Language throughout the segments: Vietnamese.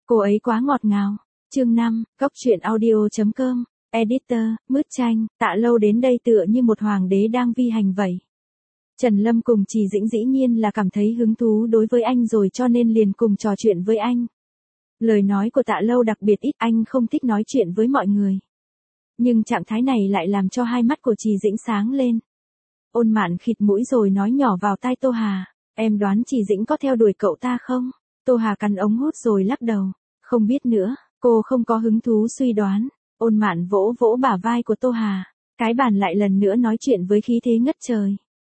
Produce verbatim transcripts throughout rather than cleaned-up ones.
Cô ấy quá ngọt ngào. Chương năm, góc truyện audio chấm com, editor, Mứt Chanh. Tạ Lâu đến đây tựa như một hoàng đế đang vi hành vậy. Trần Lâm cùng Trì Dĩnh dĩ nhiên là cảm thấy hứng thú đối với anh rồi cho nên liền cùng trò chuyện với anh. Lời nói của Tạ Lâu đặc biệt ít, anh không thích nói chuyện với mọi người. Nhưng trạng thái này lại làm cho hai mắt của Trì Dĩnh sáng lên. Ôn Mạn khịt mũi rồi nói nhỏ vào tai Tô Hà, em đoán Trì Dĩnh có theo đuổi cậu ta không? Tô Hà cắn ống hút rồi lắc đầu, không biết nữa, cô không có hứng thú suy đoán. Ôn Mạn vỗ vỗ bả vai của Tô Hà, cái bàn lại lần nữa nói chuyện với khí thế ngất trời.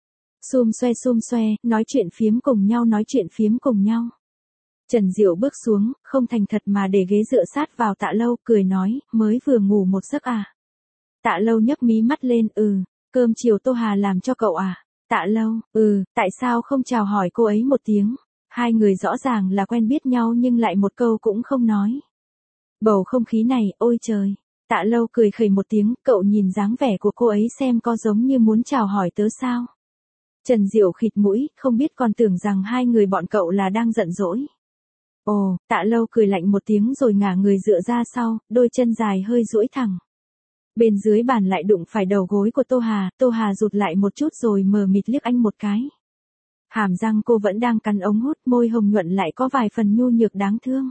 Xum xoe xum xoe, nói chuyện phiếm cùng nhau nói chuyện phiếm cùng nhau. Trần Diệu bước xuống, không thành thật mà để ghế dựa sát vào Tạ Lâu, cười nói, mới vừa ngủ một giấc à? Tạ Lâu nhấc mí mắt lên, ừ, cơm chiều Tô Hà làm cho cậu à? Tạ Lâu, ừ, tại sao không chào hỏi cô ấy một tiếng? Hai người rõ ràng là quen biết nhau nhưng lại một câu cũng không nói. Bầu không khí này, ôi trời. Tạ Lâu cười khẩy một tiếng, cậu nhìn dáng vẻ của cô ấy xem có giống như muốn chào hỏi tớ sao? Trần Diệu khịt mũi, không biết còn tưởng rằng hai người bọn cậu là đang giận dỗi. Ồ, Tạ Lâu cười lạnh một tiếng rồi ngả người dựa ra sau, đôi chân dài hơi duỗi thẳng. Bên dưới bàn lại đụng phải đầu gối của Tô Hà, Tô Hà rụt lại một chút rồi mờ mịt liếc anh một cái. Hàm răng cô vẫn đang cắn ống hút, môi hồng nhuận lại có vài phần nhu nhược đáng thương.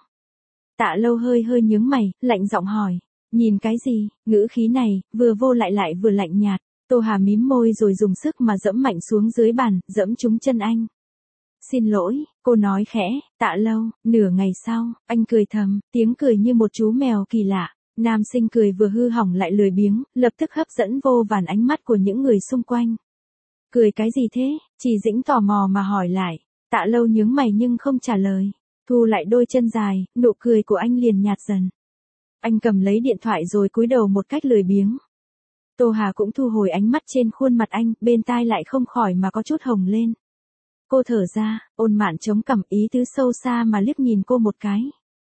Tạ Lâu hơi hơi nhướng mày, lạnh giọng hỏi, nhìn cái gì? Ngữ khí này, vừa vô lại lại vừa lạnh nhạt. Tô Hà mím môi rồi dùng sức mà dẫm mạnh xuống dưới bàn, dẫm trúng chân anh. Xin lỗi, cô nói khẽ. Tạ Lâu. Nửa ngày sau, anh cười thầm, tiếng cười như một chú mèo kỳ lạ. Nam sinh cười vừa hư hỏng lại lười biếng, lập tức hấp dẫn vô vàn ánh mắt của những người xung quanh. Cười cái gì thế? Trì Dĩnh tò mò mà hỏi lại. Tạ Lâu nhướng mày nhưng không trả lời. Thu lại đôi chân dài, nụ cười của anh liền nhạt dần. Anh cầm lấy điện thoại rồi cúi đầu một cách lười biếng. Tô Hà cũng thu hồi ánh mắt trên khuôn mặt anh, bên tai lại không khỏi mà có chút hồng lên. Cô thở ra, Ôn Mạn chống cằm ý tứ sâu xa mà liếc nhìn cô một cái.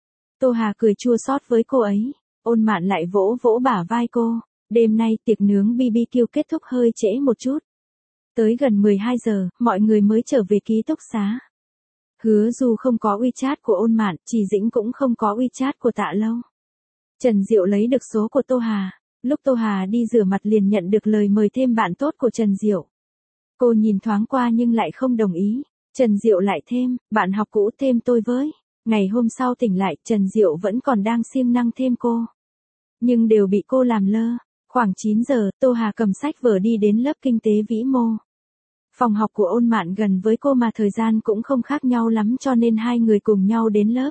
Tô Hà cười chua xót với cô ấy. Ôn Mạn lại vỗ vỗ bả vai cô. Đêm nay tiệc nướng bê bê kiu kết thúc hơi trễ một chút. Tới gần mười hai giờ, mọi người mới trở về ký túc xá. Hứa Du không có WeChat của Ôn Mạn, Trì Dĩnh cũng không có WeChat của Tạ Lâu. Trần Diệu lấy được số của Tô Hà. Lúc Tô Hà đi rửa mặt liền nhận được lời mời thêm bạn tốt của Trần Diệu. Cô nhìn thoáng qua nhưng lại không đồng ý. Trần Diệu lại thêm, bạn học cũ thêm tôi với. Ngày hôm sau tỉnh lại, Trần Diệu vẫn còn đang siêng năng thêm cô. Nhưng đều bị cô làm lơ. Khoảng chín giờ, Tô Hà cầm sách vở đi đến lớp kinh tế vĩ mô. Phòng học của Ôn Mạn gần với cô mà thời gian cũng không khác nhau lắm cho nên hai người cùng nhau đến lớp.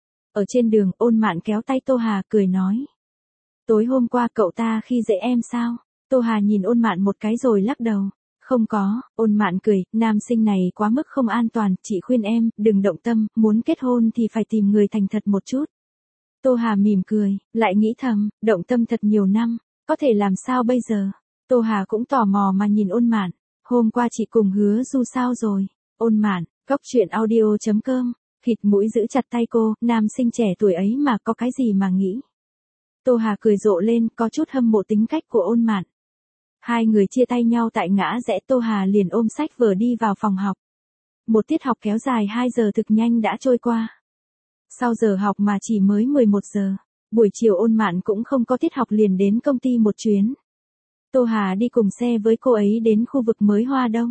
Ở trên đường, Ôn Mạn kéo tay Tô Hà cười nói. Tối hôm qua cậu ta khi dễ em sao? Tô Hà nhìn Ôn Mạn một cái rồi lắc đầu. Không có. Ôn Mạn cười, nam sinh này quá mức không an toàn, chị khuyên em, đừng động tâm, muốn kết hôn thì phải tìm người thành thật một chút. Tô Hà mỉm cười, lại nghĩ thầm, động tâm thật nhiều năm, có thể làm sao bây giờ? Tô Hà cũng tò mò mà nhìn Ôn Mạn, hôm qua chị cùng Hứa Du sao rồi? Ôn Mạn, góc truyện audio chấm com, khịt mũi giữ chặt tay cô, nam sinh trẻ tuổi ấy mà có cái gì mà nghĩ. Tô Hà cười rộ lên, có chút hâm mộ tính cách của Ôn Mạn. Hai người chia tay nhau tại ngã rẽ, Tô Hà liền ôm sách vở đi vào phòng học. Một tiết học kéo dài hai giờ thực nhanh đã trôi qua. Sau giờ học mà chỉ mới mười một giờ, buổi chiều Ôn Mạn cũng không có tiết học liền đến công ty một chuyến. Tô Hà đi cùng xe với cô ấy đến khu vực mới Hoa Đông.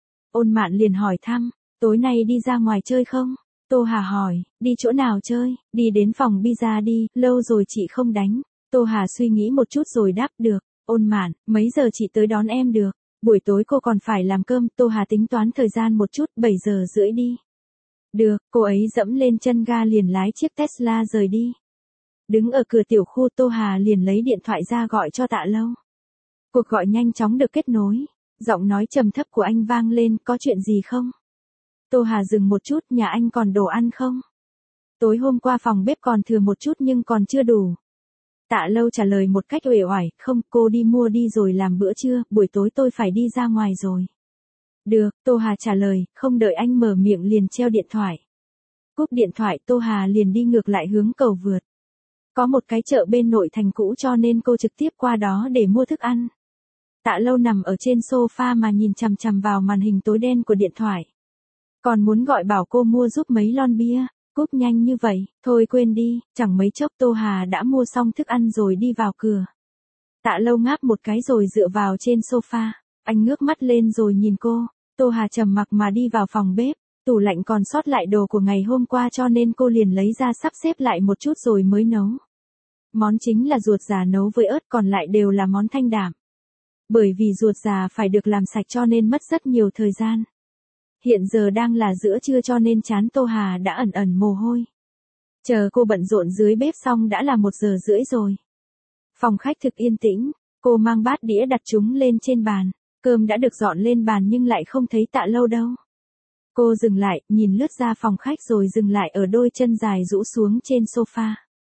Ôn Mạn liền hỏi thăm, tối nay đi ra ngoài chơi không? Tô Hà hỏi, đi chỗ nào chơi? Đi đến phòng pizza đi, lâu rồi chị không đánh. Tô Hà suy nghĩ một chút rồi đáp, được. Ôn Mạn, mấy giờ chị tới đón em được? Buổi tối cô còn phải làm cơm. Tô Hà tính toán thời gian một chút, bảy giờ rưỡi đi. Được, cô ấy dẫm lên chân ga liền lái chiếc Tesla rời đi. Đứng ở cửa tiểu khu, Tô Hà liền lấy điện thoại ra gọi cho Tạ Lâu. Cuộc gọi nhanh chóng được kết nối. Giọng nói trầm thấp của anh vang lên, có chuyện gì không? Tô Hà dừng một chút, nhà anh còn đồ ăn không? Tối hôm qua phòng bếp còn thừa một chút nhưng còn chưa đủ. Tạ Lâu trả lời một cách uể oải, không, cô đi mua đi rồi làm bữa trưa, buổi tối tôi phải đi ra ngoài rồi. Được, Tô Hà trả lời, không đợi anh mở miệng liền treo điện thoại. Cúp điện thoại, Tô Hà liền đi ngược lại hướng cầu vượt. Có một cái chợ bên nội thành cũ cho nên cô trực tiếp qua đó để mua thức ăn. Tạ Lâu nằm ở trên sofa mà nhìn chằm chằm vào màn hình tối đen của điện thoại. Còn muốn gọi bảo cô mua giúp mấy lon bia. cúp nhanh như vậy, thôi quên đi, chẳng mấy chốc Tô Hà đã mua xong thức ăn rồi đi vào cửa. Tạ Lâu ngáp một cái rồi dựa vào trên sofa, anh ngước mắt lên rồi nhìn cô, Tô Hà trầm mặc mà đi vào phòng bếp, tủ lạnh còn sót lại đồ của ngày hôm qua cho nên cô liền lấy ra sắp xếp lại một chút rồi mới nấu. Món chính là ruột già nấu với ớt, còn lại đều là món thanh đạm. Bởi vì ruột già phải được làm sạch cho nên mất rất nhiều thời gian. Hiện giờ đang là giữa trưa cho nên trán Tô Hà đã ẩn ẩn mồ hôi. Chờ cô bận rộn dưới bếp xong đã là một giờ rưỡi rồi. Phòng khách thực yên tĩnh, cô mang bát đĩa đặt chúng lên trên bàn, cơm đã được dọn lên bàn nhưng lại không thấy Tạ Lâu đâu. Cô dừng lại, nhìn lướt ra phòng khách rồi dừng lại ở đôi chân dài rũ xuống trên sofa.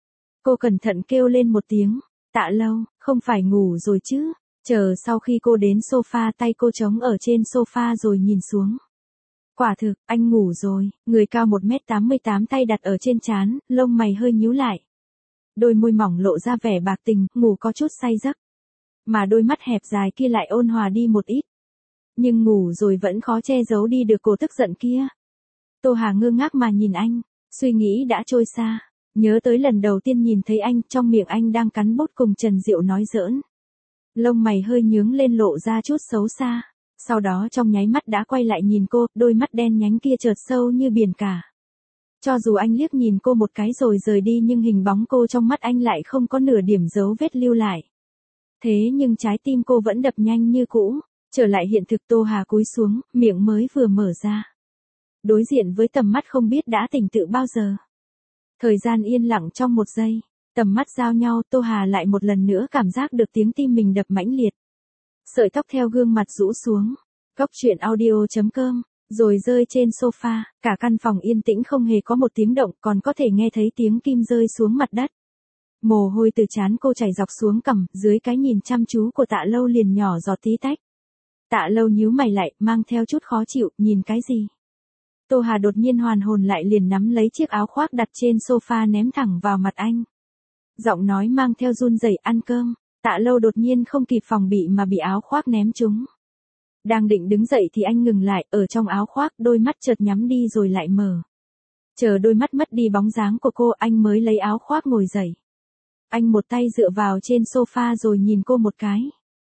Cô cẩn thận kêu lên một tiếng, Tạ Lâu, không phải ngủ rồi chứ? Chờ sau khi cô đến sofa tay cô trống ở trên sofa rồi nhìn xuống. Quả thực, anh ngủ rồi, người cao một mét tám mươi tám tay đặt ở trên trán, lông mày hơi nhíu lại. Đôi môi mỏng lộ ra vẻ bạc tình, ngủ có chút say giấc. Mà đôi mắt hẹp dài kia lại ôn hòa đi một ít. Nhưng ngủ rồi vẫn khó che giấu đi được cổ tức giận kia. Tô Hà ngơ ngác mà nhìn anh, suy nghĩ đã trôi xa. Nhớ tới lần đầu tiên nhìn thấy anh, trong miệng anh đang cắn bút cùng Trần Diệu nói giỡn. Lông mày hơi nhướng lên lộ ra chút xấu xa. Sau đó trong nháy mắt đã quay lại nhìn cô, đôi mắt đen nhánh kia chợt sâu như biển cả. Cho dù anh liếc nhìn cô một cái rồi rời đi nhưng hình bóng cô trong mắt anh lại không có nửa điểm dấu vết lưu lại. Thế nhưng trái tim cô vẫn đập nhanh như cũ. Trở lại hiện thực, Tô Hà cúi xuống, miệng mới vừa mở ra. Đối diện với tầm mắt không biết đã tỉnh tựu bao giờ. Thời gian yên lặng trong một giây, tầm mắt giao nhau, Tô Hà lại một lần nữa cảm giác được tiếng tim mình đập mãnh liệt. Sợi tóc theo gương mặt rũ xuống, góc truyện audio chấm com, rồi rơi trên sofa, cả căn phòng yên tĩnh không hề có một tiếng động, còn có thể nghe thấy tiếng kim rơi xuống mặt đất. Mồ hôi từ trán cô chảy dọc xuống cằm, dưới cái nhìn chăm chú của Tạ Lâu liền nhỏ giọt tí tách. Tạ Lâu nhíu mày lại, mang theo chút khó chịu, nhìn cái gì? Tô Hà đột nhiên hoàn hồn lại liền nắm lấy chiếc áo khoác đặt trên sofa ném thẳng vào mặt anh. Giọng nói mang theo run rẩy, ăn cơm. Tạ Lâu đột nhiên không kịp phòng bị mà bị áo khoác ném trúng. Đang định đứng dậy thì anh ngừng lại, ở trong áo khoác đôi mắt chợt nhắm đi rồi lại mở. Chờ đôi mắt mất đi bóng dáng của cô anh mới lấy áo khoác ngồi dậy. Anh một tay dựa vào trên sofa rồi nhìn cô một cái.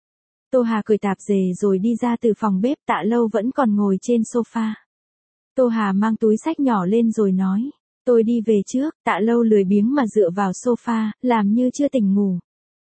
Tô Hà cười tạp dề rồi đi ra từ phòng bếp, Tạ Lâu vẫn còn ngồi trên sofa. Tô Hà mang túi xách nhỏ lên rồi nói, tôi đi về trước. Tạ Lâu lười biếng mà dựa vào sofa, làm như chưa tỉnh ngủ.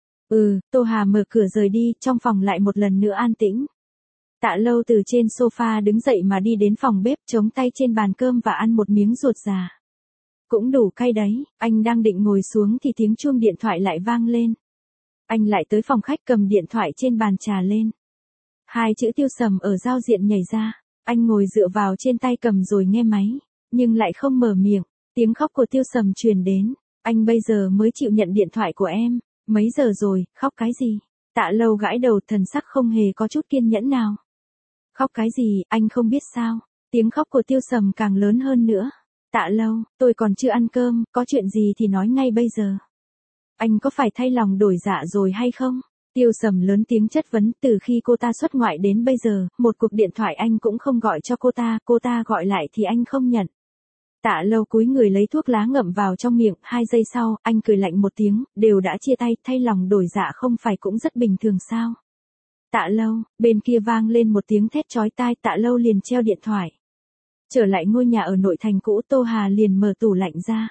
Ừ, Tô Hà mở cửa rời đi, trong phòng lại một lần nữa an tĩnh. Tạ Lâu từ trên sofa đứng dậy mà đi đến phòng bếp, chống tay trên bàn cơm và ăn một miếng ruột già. Cũng đủ cay đấy, anh đang định ngồi xuống thì tiếng chuông điện thoại lại vang lên. Anh lại tới phòng khách cầm điện thoại trên bàn trà lên. Hai chữ Tiêu Sầm ở giao diện nhảy ra, anh ngồi dựa vào trên tay cầm rồi nghe máy, nhưng lại không mở miệng. Tiếng khóc của Tiêu Sầm truyền đến, anh bây giờ mới chịu nhận điện thoại của em. Mấy giờ rồi, khóc cái gì? Tạ Lâu gãi đầu, thần sắc không hề có chút kiên nhẫn nào. Khóc cái gì, anh không biết sao? Tiếng khóc của Tiêu Sầm càng lớn hơn nữa. Tạ Lâu, tôi còn chưa ăn cơm, có chuyện gì thì nói ngay bây giờ. Anh có phải thay lòng đổi dạ rồi hay không? Tiêu Sầm lớn tiếng chất vấn, từ khi cô ta xuất ngoại đến bây giờ, một cuộc điện thoại anh cũng không gọi cho cô ta, cô ta gọi lại thì anh không nhận. Tạ Lâu cúi người lấy thuốc lá ngậm vào trong miệng, hai giây sau, anh cười lạnh một tiếng, đều đã chia tay, thay lòng đổi dạ không phải cũng rất bình thường sao? Tạ Lâu, bên kia vang lên một tiếng thét chói tai, Tạ Lâu liền treo điện thoại. Trở lại ngôi nhà ở nội thành cũ, Tô Hà liền mở tủ lạnh ra.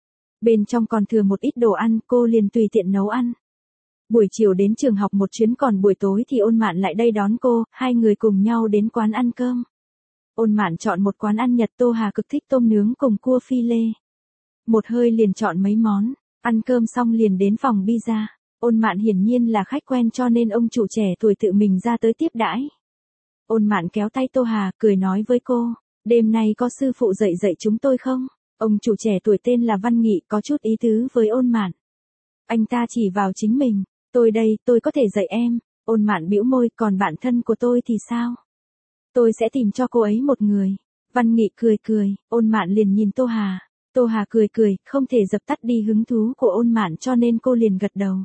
Bên trong còn thừa một ít đồ ăn, cô liền tùy tiện nấu ăn. Buổi chiều đến trường học một chuyến, còn buổi tối thì Ôn Mạn lại đây đón cô, hai người cùng nhau đến quán ăn cơm. Ôn Mạn chọn một quán ăn Nhật, Tô Hà cực thích tôm nướng cùng cua phi lê. Một hơi liền chọn mấy món, ăn cơm xong liền đến phòng pizza. Ôn Mạn hiển nhiên là khách quen cho nên ông chủ trẻ tuổi tự mình ra tới tiếp đãi. Ôn Mạn kéo tay Tô Hà, cười nói với cô, đêm nay có sư phụ dạy dạy chúng tôi không? Ông chủ trẻ tuổi tên là Văn Nghị, có chút ý tứ với Ôn Mạn. Anh ta chỉ vào chính mình, tôi đây, tôi có thể dạy em. Ôn Mạn bĩu môi, còn bạn thân của tôi thì sao? Tôi sẽ tìm cho cô ấy một người. Văn Nghị cười cười, Ôn Mạn liền nhìn Tô Hà. Tô Hà cười cười, không thể dập tắt đi hứng thú của Ôn Mạn cho nên cô liền gật đầu.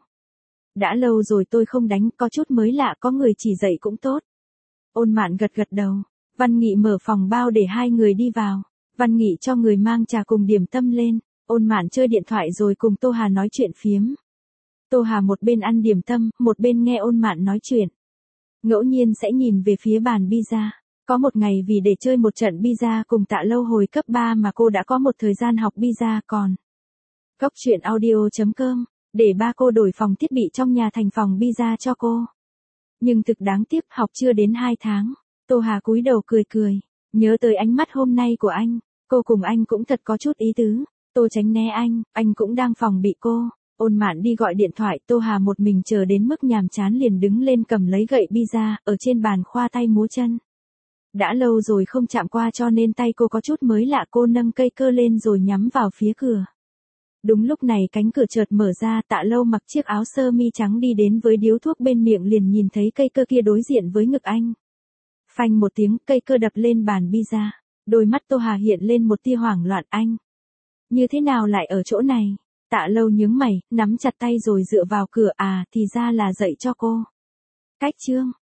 Đã lâu rồi tôi không đánh, có chút mới lạ, có người chỉ dạy cũng tốt. Ôn Mạn gật gật đầu. Văn Nghị mở phòng bao để hai người đi vào. Văn Nghị cho người mang trà cùng điểm tâm lên, Ôn Mạn chơi điện thoại rồi cùng Tô Hà nói chuyện phiếm. Tô Hà một bên ăn điểm tâm, một bên nghe Ôn Mạn nói chuyện. Ngẫu nhiên sẽ nhìn về phía bàn pizza. Có một ngày vì để chơi một trận pizza cùng Tạ Lâu hồi cấp ba mà cô đã có một thời gian học pizza còn. Góc truyện audio chấm com, để ba cô đổi phòng thiết bị trong nhà thành phòng pizza cho cô. Nhưng thực đáng tiếc học chưa đến hai tháng, Tô Hà cúi đầu cười cười, nhớ tới ánh mắt hôm nay của anh, cô cùng anh cũng thật có chút ý tứ. Tô tránh né anh, anh cũng đang phòng bị cô. Ôn Mạn đi gọi điện thoại, Tô Hà một mình chờ đến mức nhàm chán liền đứng lên cầm lấy gậy pizza, ở trên bàn khoa tay múa chân. Đã lâu rồi không chạm qua cho nên tay cô có chút mới lạ, cô nâng cây cơ lên rồi nhắm vào phía cửa. Đúng lúc này cánh cửa chợt mở ra, Tạ Lâu mặc chiếc áo sơ mi trắng đi đến với điếu thuốc bên miệng liền nhìn thấy cây cơ kia đối diện với ngực anh. Phanh một tiếng, cây cơ đập lên bàn pizza. Đôi mắt Tô Hà hiện lên một tia hoảng loạn, anh. Như thế nào lại ở chỗ này? Tạ Lâu nhướng mày, nắm chặt tay rồi dựa vào cửa, à thì ra là dạy cho cô. Cách chương.